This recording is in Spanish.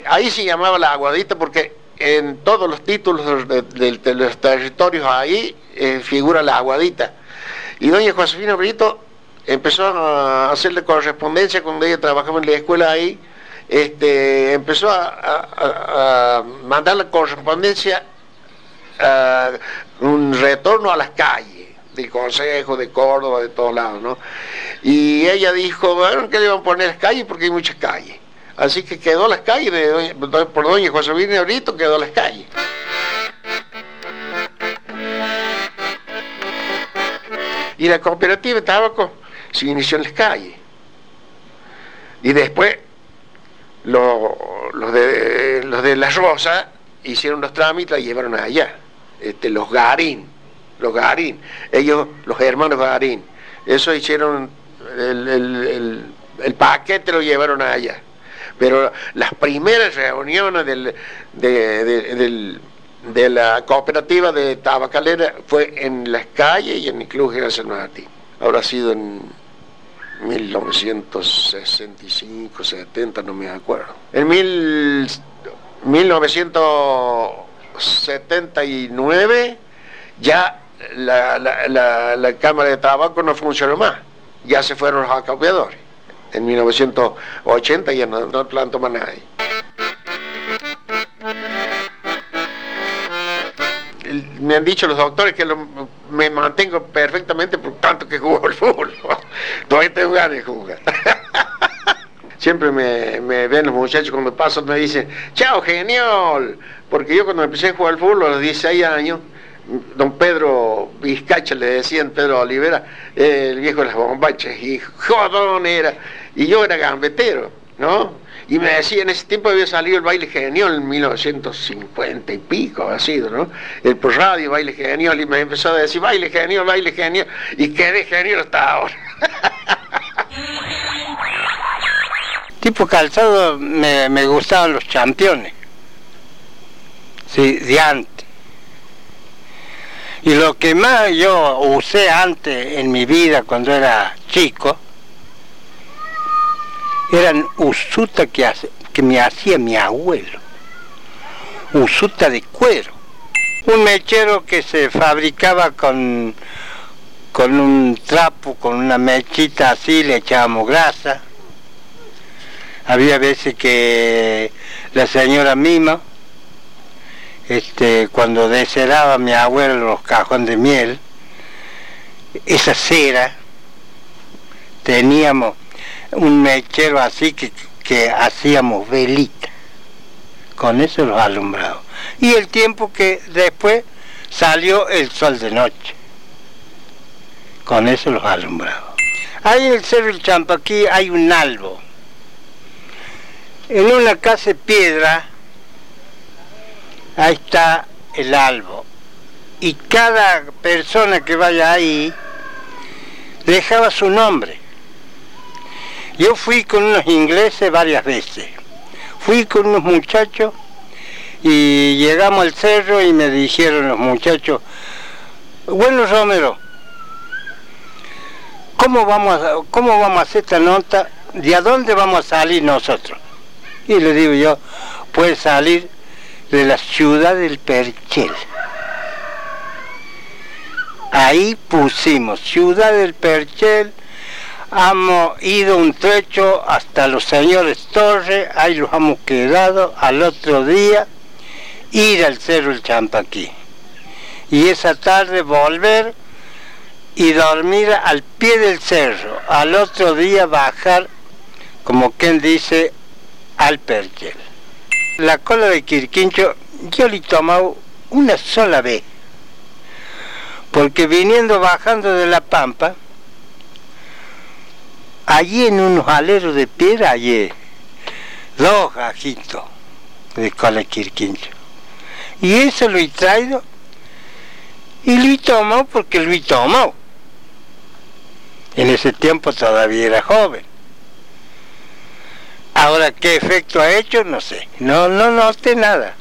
Ahí se llamaba La Aguadita porque en todos los títulos de los territorios ahí figura La Aguadita. Y doña Josefina Brito empezó a hacerle correspondencia cuando ella trabajaba en la escuela ahí. Empezó a mandar la correspondencia, un retorno a las calles del Consejo de Córdoba, de todos lados, ¿no? Y ella dijo, bueno, ¿qué le van a poner las calles? Porque hay muchas calles. Así que quedó las calles, por doña Josefina Brito quedó las calles. Y la cooperativa de tabaco se inició en las calles. Y después los de La Rosa hicieron los trámites y llevaron allá. Los Garín, ellos, los hermanos Garín, eso hicieron el paquete, lo llevaron allá. Pero las primeras reuniones de la cooperativa de tabacalera fue en las calles y en el Club General San Martín. Habrá sido en 1965, 70, no me acuerdo. En 1979 ya la Cámara de Tabaco no funcionó más, ya se fueron los acopiadores. En 1980 ya no plantó más nadie. Me han dicho los doctores que me mantengo perfectamente por tanto que juego al fútbol. Todavía tengo ganas de jugar. Siempre me ven los muchachos cuando paso, me dicen, chao, genial. Porque yo cuando empecé a jugar al fútbol a los 16 años, don Pedro Vizcacha, le decían Pedro Olivera, el viejo de las bombachas, y jodón era. Y yo era gambetero, ¿no? Y me decía, en ese tiempo había salido el Baile Genial en 1950 y pico, ha sido, ¿no? Por radio, Baile Genial, y me empezó a decir, Baile Genial, y quedé genial hasta ahora. Tipo calzado me gustaban los championes, sí, de antes. Y lo que más yo usé antes en mi vida cuando era chico eran usuta que me hacía mi abuelo, usuta de cuero, un mechero que se fabricaba con un trapo, con una mechita así, le echábamos grasa. Había veces que la señora Mima, cuando desheraba a mi abuelo los cajones de miel, esa cera, teníamos un mechero así que hacíamos velita, con eso los alumbrados. Y el tiempo que después salió el sol de noche, con eso los alumbrados. Ahí en el Cerro del Champaquí hay un albo. En una casa de piedra, ahí está el albo. Y cada persona que vaya ahí dejaba su nombre. Yo fui con unos ingleses varias veces. Fui con unos muchachos y llegamos al cerro y me dijeron los muchachos, bueno, Romero, ¿cómo vamos a hacer esta nota? ¿De a dónde vamos a salir nosotros? Y le digo yo, puede salir de la ciudad del Perchel. Ahí pusimos Ciudad del Perchel, hemos ido un trecho hasta los señores Torres, ahí los hemos quedado, al otro día ir al Cerro del Champaquí. Y esa tarde volver y dormir al pie del cerro, al otro día bajar, como quien dice, al Perchel. La cola de Quirquincho yo le he tomado una sola vez, porque bajando de La Pampa, allí en unos aleros de piedra hallé 2 gajitos de cola de Quirquincho. Y eso lo he traído y lo he tomado porque lo he tomado. En ese tiempo todavía era joven. Ahora, ¿qué efecto ha hecho? No sé. No noté nada.